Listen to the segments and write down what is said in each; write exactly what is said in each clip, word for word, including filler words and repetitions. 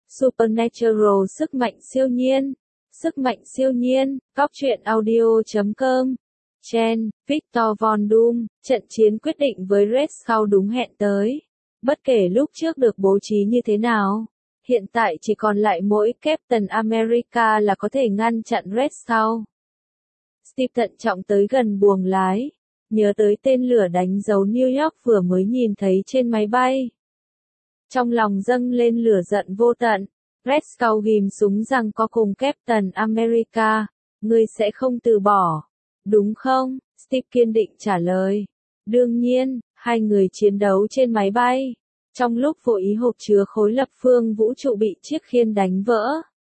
Supernatural sức mạnh siêu nhiên. Sức mạnh siêu nhiên, Cóc truyện audio chấm com. Chen, Victor Von Doom, trận chiến quyết định với Red Skull đúng hẹn tới. Bất kể lúc trước được bố trí như thế nào, hiện tại chỉ còn lại mỗi Captain America là có thể ngăn chặn Red Skull. Steve thận trọng tới gần buồng lái, nhớ tới tên lửa đánh dấu New York vừa mới nhìn thấy trên máy bay. Trong lòng dâng lên lửa giận vô tận, Red Skull ghim súng rằng có cùng Captain America, ngươi sẽ không từ bỏ, đúng không? Steve kiên định trả lời. Đương nhiên, hai người chiến đấu trên máy bay. Trong lúc vô ý hộp chứa khối lập phương vũ trụ bị chiếc khiên đánh vỡ.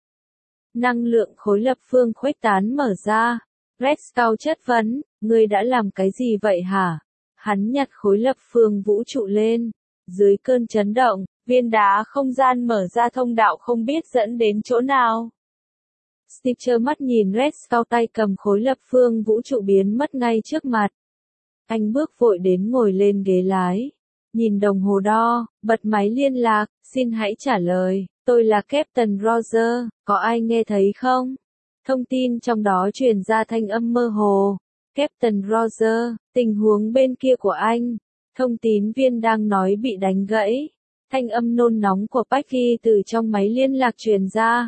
Năng lượng khối lập phương khuếch tán mở ra. Red Skull chất vấn, ngươi đã làm cái gì vậy hả? Hắn nhặt khối lập phương vũ trụ lên. Dưới cơn chấn động, viên đá không gian mở ra thông đạo không biết dẫn đến chỗ nào. Steve trơ mắt nhìn Red Skull tay cầm khối lập phương vũ trụ biến mất ngay trước mặt. Anh bước vội đến ngồi lên ghế lái. Nhìn đồng hồ đo, bật máy liên lạc, xin hãy trả lời, tôi là Captain Roger, có ai nghe thấy không? Thông tin trong đó truyền ra thanh âm mơ hồ. Captain Roger, tình huống bên kia của anh. Thông tín viên đang nói bị đánh gãy. Thanh âm nôn nóng của Peggy từ trong máy liên lạc truyền ra.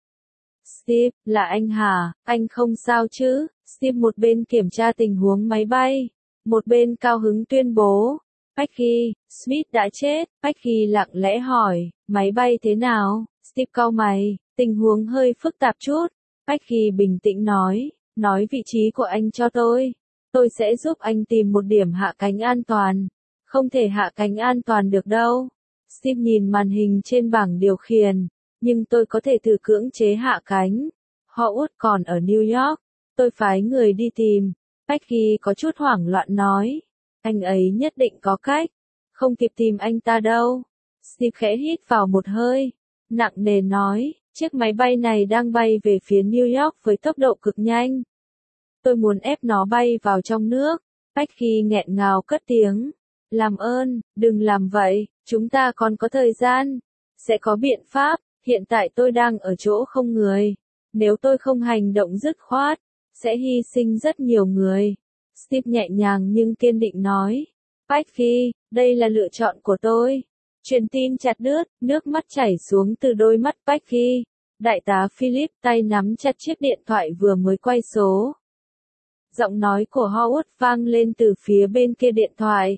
Steve, là anh hả? Anh không sao chứ? Steve một bên kiểm tra tình huống máy bay, một bên cao hứng tuyên bố. Peggy, Smith đã chết. Peggy lặng lẽ hỏi, máy bay thế nào? Steve cau mày, tình huống hơi phức tạp chút. Peggy bình tĩnh nói, nói vị trí của anh cho tôi. Tôi sẽ giúp anh tìm một điểm hạ cánh an toàn. Không thể hạ cánh an toàn được đâu. Steve nhìn màn hình trên bảng điều khiển, nhưng tôi có thể thử cưỡng chế hạ cánh. Howard còn ở New York, tôi phái người đi tìm. Peggy có chút hoảng loạn nói, anh ấy nhất định có cách, không kịp tìm anh ta đâu. Steve khẽ hít vào một hơi, nặng nề nói, chiếc máy bay này đang bay về phía New York với tốc độ cực nhanh. Tôi muốn ép nó bay vào trong nước. Peggy nghẹn ngào cất tiếng, làm ơn, đừng làm vậy, chúng ta còn có thời gian, sẽ có biện pháp, hiện tại tôi đang ở chỗ không người, nếu tôi không hành động dứt khoát, sẽ hy sinh rất nhiều người. Steve nhẹ nhàng nhưng kiên định nói, Peggy, đây là lựa chọn của tôi. Truyền tin chặt đứt, nước mắt chảy xuống từ đôi mắt Peggy. Đại tá Philip tay nắm chặt chiếc điện thoại vừa mới quay số. Giọng nói của Howard vang lên từ phía bên kia điện thoại.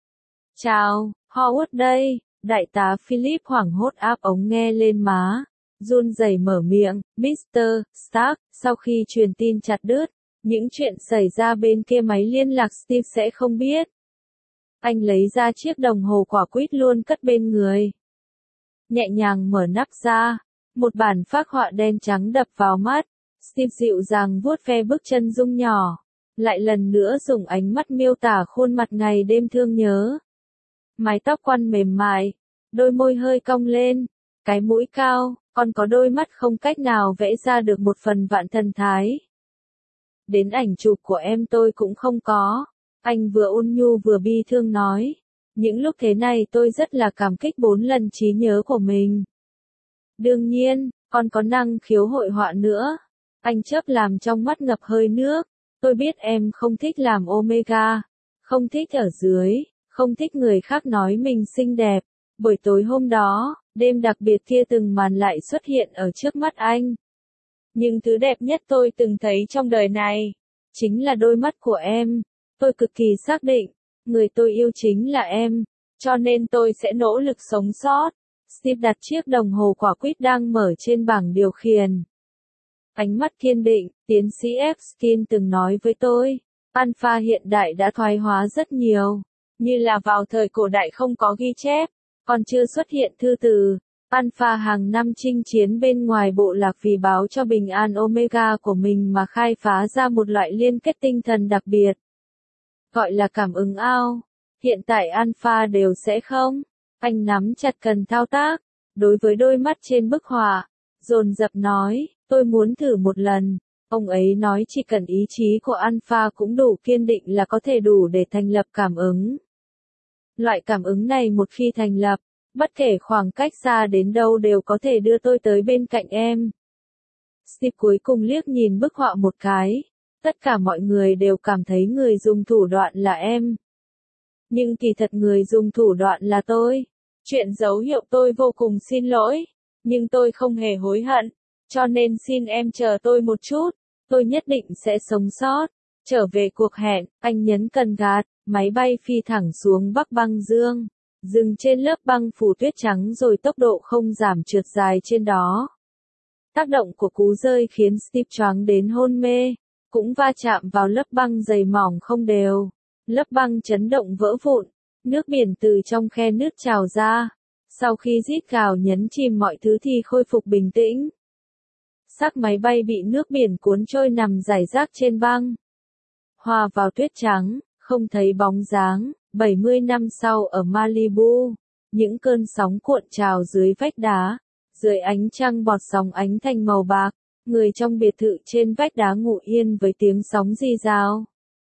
Chào, Howard đây. Đại tá Philip hoảng hốt áp ống nghe lên má, run rẩy mở miệng, mít-tơ Stark, sau khi truyền tin chặt đứt, những chuyện xảy ra bên kia máy liên lạc Steve sẽ không biết. Anh lấy ra chiếc đồng hồ quả quýt luôn cất bên người. Nhẹ nhàng mở nắp ra, một bản phác họa đen trắng đập vào mắt. Steve dịu dàng vuốt ve bước chân Dung nhỏ, lại lần nữa dùng ánh mắt miêu tả khuôn mặt ngày đêm thương nhớ. Mái tóc quăn mềm mại, đôi môi hơi cong lên, cái mũi cao, còn có đôi mắt không cách nào vẽ ra được một phần vạn thần thái. Đến ảnh chụp của em tôi cũng không có. Anh vừa ôn nhu vừa bi thương nói. Những lúc thế này tôi rất là cảm kích bốn lần trí nhớ của mình. Đương nhiên, còn có năng khiếu hội họa nữa. Anh chớp làm trong mắt ngập hơi nước. Tôi biết em không thích làm Omega, không thích ở dưới, không thích người khác nói mình xinh đẹp. Buổi tối hôm đó, đêm đặc biệt kia từng màn lại xuất hiện ở trước mắt anh. Nhưng thứ đẹp nhất tôi từng thấy trong đời này, chính là đôi mắt của em. Tôi cực kỳ xác định, người tôi yêu chính là em, cho nên tôi sẽ nỗ lực sống sót. Steve đặt chiếc đồng hồ quả quýt đang mở trên bảng điều khiển. Ánh mắt kiên định, tiến sĩ Erskine từng nói với tôi, Alpha hiện đại đã thoái hóa rất nhiều, như là vào thời cổ đại không có ghi chép, còn chưa xuất hiện thư từ. Alpha hàng năm chinh chiến bên ngoài bộ lạc vì báo cho bình an Omega của mình mà khai phá ra một loại liên kết tinh thần đặc biệt. Gọi là cảm ứng ao. Hiện tại Alpha đều sẽ không. Anh nắm chặt cần thao tác. Đối với đôi mắt trên bức họa, dồn dập nói, tôi muốn thử một lần. Ông ấy nói chỉ cần ý chí của Alpha cũng đủ kiên định là có thể đủ để thành lập cảm ứng. Loại cảm ứng này một khi thành lập, Bất kể khoảng cách xa đến đâu đều có thể đưa tôi tới bên cạnh em. Steve cuối cùng liếc nhìn bức họa một cái. Tất cả mọi người đều cảm thấy người dùng thủ đoạn là em. Nhưng kỳ thật người dùng thủ đoạn là tôi. Chuyện dấu hiệu tôi vô cùng xin lỗi. Nhưng tôi không hề hối hận. Cho nên xin em chờ tôi một chút. Tôi nhất định sẽ sống sót. Trở về cuộc hẹn, anh nhấn cần gạt. Máy bay phi thẳng xuống Bắc băng dương. Dừng trên lớp băng phủ tuyết trắng rồi tốc độ không giảm trượt dài trên đó. Tác động của cú rơi khiến Steve choáng đến hôn mê. Cũng va chạm vào lớp băng dày mỏng không đều. Lớp băng chấn động vỡ vụn. Nước biển từ trong khe nứt trào ra. Sau khi rít gào nhấn chìm mọi thứ thì khôi phục bình tĩnh. Xác máy bay bị nước biển cuốn trôi nằm rải rác trên băng. Hòa vào tuyết trắng, không thấy bóng dáng. bảy mươi năm sau ở Malibu, những cơn sóng cuộn trào dưới vách đá. Dưới ánh trăng bọt sóng ánh thành màu bạc, người trong biệt thự trên vách đá ngủ yên với tiếng sóng rì rào.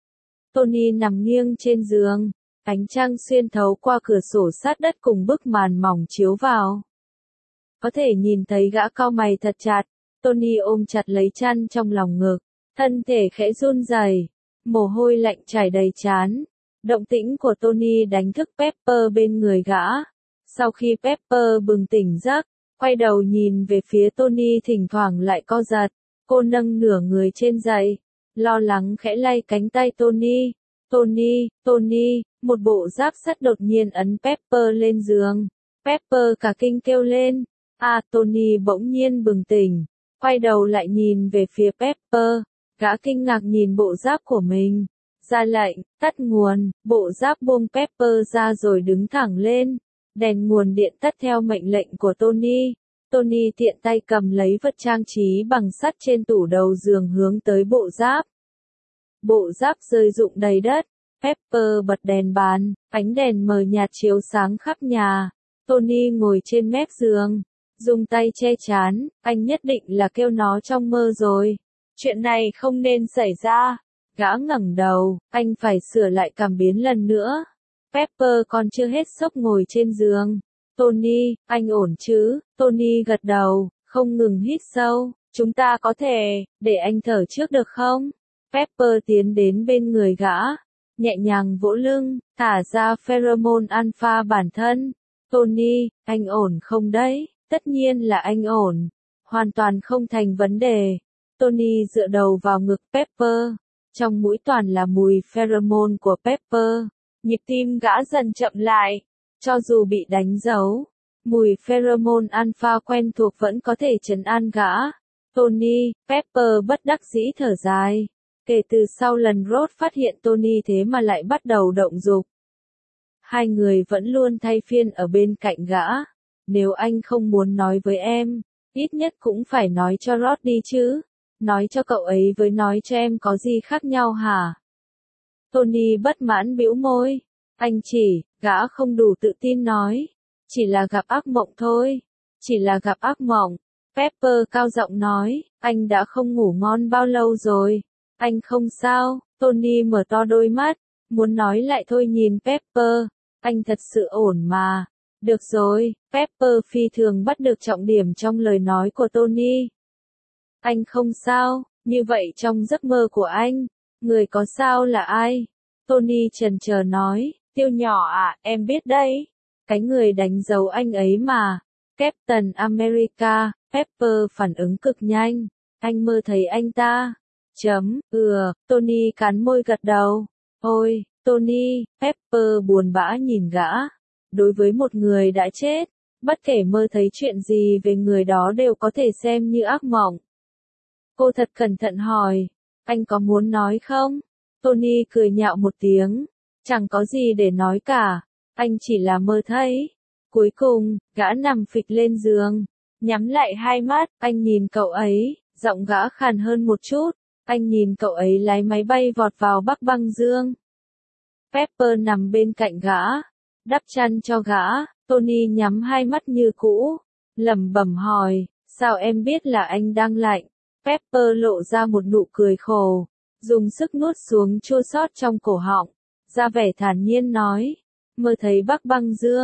Tony nằm nghiêng trên giường, ánh trăng xuyên thấu qua cửa sổ sát đất cùng bức màn mỏng chiếu vào. Có thể nhìn thấy gã cau mày thật chặt, Tony ôm chặt lấy chăn trong lòng ngực, thân thể khẽ run rẩy, mồ hôi lạnh chảy đầy trán. Động tĩnh của Tony đánh thức Pepper bên người gã. Sau khi Pepper bừng tỉnh giấc, quay đầu nhìn về phía Tony thỉnh thoảng lại co giật. Cô nâng nửa người trên dậy, lo lắng khẽ lay cánh tay Tony. Tony, Tony, một bộ giáp sắt đột nhiên ấn Pepper lên giường. Pepper cả kinh kêu lên. À, Tony bỗng nhiên bừng tỉnh, quay đầu lại nhìn về phía Pepper. Gã kinh ngạc nhìn bộ giáp của mình. Ra lệnh, tắt nguồn, bộ giáp buông Pepper ra rồi đứng thẳng lên. Đèn nguồn điện tắt theo mệnh lệnh của Tony. Tony tiện tay cầm lấy vật trang trí bằng sắt trên tủ đầu giường hướng tới bộ giáp. Bộ giáp rơi rụng đầy đất. Pepper bật đèn bàn, ánh đèn mờ nhạt chiếu sáng khắp nhà. Tony ngồi trên mép giường, dùng tay che chán, anh nhất định là kêu nó trong mơ rồi. Chuyện này không nên xảy ra. Gã ngẩng đầu, anh phải sửa lại cảm biến lần nữa. Pepper còn chưa hết sốc ngồi trên giường. Tony, anh ổn chứ? Tony gật đầu, không ngừng hít sâu. Chúng ta có thể, để anh thở trước được không? Pepper tiến đến bên người gã, nhẹ nhàng vỗ lưng, thả ra pheromone alpha bản thân. Tony, anh ổn không đấy? Tất nhiên là anh ổn. Hoàn toàn không thành vấn đề. Tony dựa đầu vào ngực Pepper. Trong mũi toàn là mùi pheromone của Pepper. Nhịp tim gã dần chậm lại. Cho dù bị đánh dấu, mùi pheromone alpha quen thuộc vẫn có thể trấn an gã. Tony, Pepper bất đắc dĩ thở dài. Kể từ sau lần Rod phát hiện Tony thế mà lại bắt đầu động dục. Hai người vẫn luôn thay phiên ở bên cạnh gã. Nếu anh không muốn nói với em, ít nhất cũng phải nói cho Rod đi chứ. Nói cho cậu ấy với nói cho em có gì khác nhau hả? Tony bất mãn bĩu môi. Anh chỉ, gã không đủ tự tin nói. Chỉ là gặp ác mộng thôi. Chỉ là gặp ác mộng. Pepper cao giọng nói, anh đã không ngủ ngon bao lâu rồi. Anh không sao. Tony mở to đôi mắt, muốn nói lại thôi nhìn Pepper. Anh thật sự ổn mà. Được rồi, Pepper phi thường bắt được trọng điểm trong lời nói của Tony. Anh không sao, như vậy trong giấc mơ của anh, người có sao là ai? Tony chần chờ nói, Tiêu nhỏ à, em biết đấy. Cái người đánh dấu anh ấy mà. Captain America. Pepper phản ứng cực nhanh. Anh mơ thấy anh ta. Chấm, ừ, Tony cắn môi gật đầu. Ôi, Tony, Pepper buồn bã nhìn gã. Đối với một người đã chết, bất kể mơ thấy chuyện gì về người đó đều có thể xem như ác mộng. Cô thật cẩn thận hỏi, anh có muốn nói không? Tony cười nhạo một tiếng, chẳng có gì để nói cả, anh chỉ là mơ thấy. Cuối cùng, gã nằm phịch lên giường, nhắm lại hai mắt, anh nhìn cậu ấy, giọng gã khàn hơn một chút, anh nhìn cậu ấy lái máy bay vọt vào Bắc băng dương. Pepper nằm bên cạnh gã, đắp chăn cho gã, Tony nhắm hai mắt như cũ, lẩm bẩm hỏi, sao em biết là anh đang lạnh? Pepper lộ ra một nụ cười khổ, dùng sức nuốt xuống chua xót trong cổ họng, ra vẻ thản nhiên nói, mơ thấy Bắc băng dương,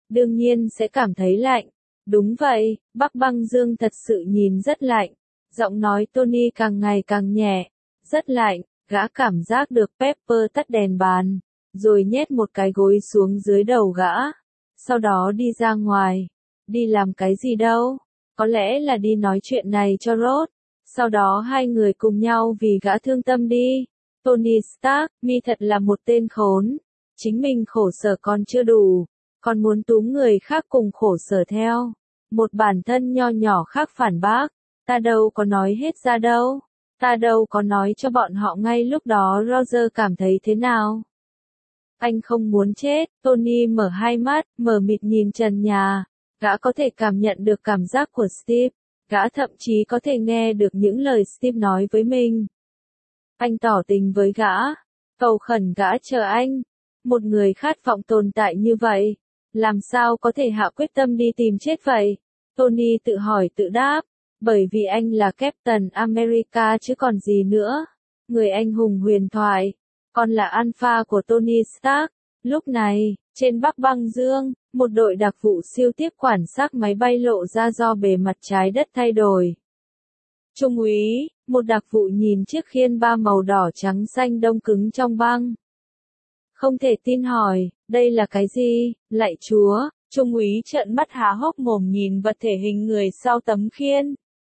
đương nhiên sẽ cảm thấy lạnh. Đúng vậy, Bắc Băng Dương thật sự nhìn rất lạnh. Giọng nói Tony càng ngày càng nhẹ. Rất lạnh, gã cảm giác được Pepper tắt đèn bàn, rồi nhét một cái gối xuống dưới đầu gã. Sau đó đi ra ngoài. Đi làm cái gì đâu? Có lẽ là đi nói chuyện này cho Rose. Sau đó hai người cùng nhau vì gã thương tâm đi. Tony Stark, mi thật là một tên khốn. Chính mình khổ sở còn chưa đủ, còn muốn túm người khác cùng khổ sở theo. Một bản thân nho nhỏ khác phản bác. Ta đâu có nói hết ra đâu. Ta đâu có nói cho bọn họ ngay lúc đó Roger cảm thấy thế nào. Anh không muốn chết. Tony mở hai mắt, mở mịt nhìn trần nhà. Gã có thể cảm nhận được cảm giác của Steve. Gã thậm chí có thể nghe được những lời Steve nói với mình. Anh tỏ tình với gã. Cầu khẩn gã chờ anh. Một người khát vọng tồn tại như vậy. Làm sao có thể hạ quyết tâm đi tìm chết vậy? Tony tự hỏi tự đáp. Bởi vì anh là Captain America chứ còn gì nữa. Người anh hùng huyền thoại. Còn là alpha của Tony Stark. Lúc này, trên Bắc Băng Dương, một đội đặc vụ siêu tiếp quản xác máy bay lộ ra do bề mặt trái đất thay đổi. Trung úy, một đặc vụ nhìn chiếc khiên ba màu đỏ trắng xanh đông cứng trong băng. Không thể tin hỏi, đây là cái gì? Lạy Chúa, Trung úy trợn mắt há hốc mồm nhìn vật thể hình người sau tấm khiên.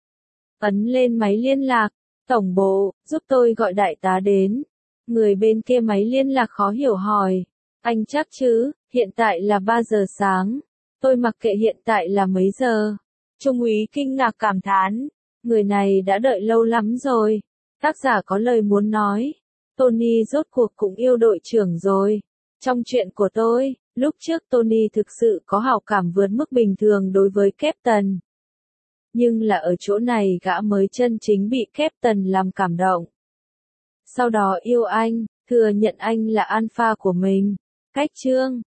Ấn lên máy liên lạc, tổng bộ, giúp tôi gọi đại tá đến. Người bên kia máy liên lạc khó hiểu hỏi. Anh chắc chứ, hiện tại là ba giờ sáng. Tôi mặc kệ hiện tại là mấy giờ. Trung úy kinh ngạc cảm thán. Người này đã đợi lâu lắm rồi. Tác giả có lời muốn nói. Tony rốt cuộc cũng yêu đội trưởng rồi. Trong chuyện của tôi, lúc trước Tony thực sự có hảo cảm vượt mức bình thường đối với Captain. Nhưng là ở chỗ này gã mới chân chính bị Captain làm cảm động. Sau đó yêu anh, thừa nhận anh là alpha của mình. Cách chương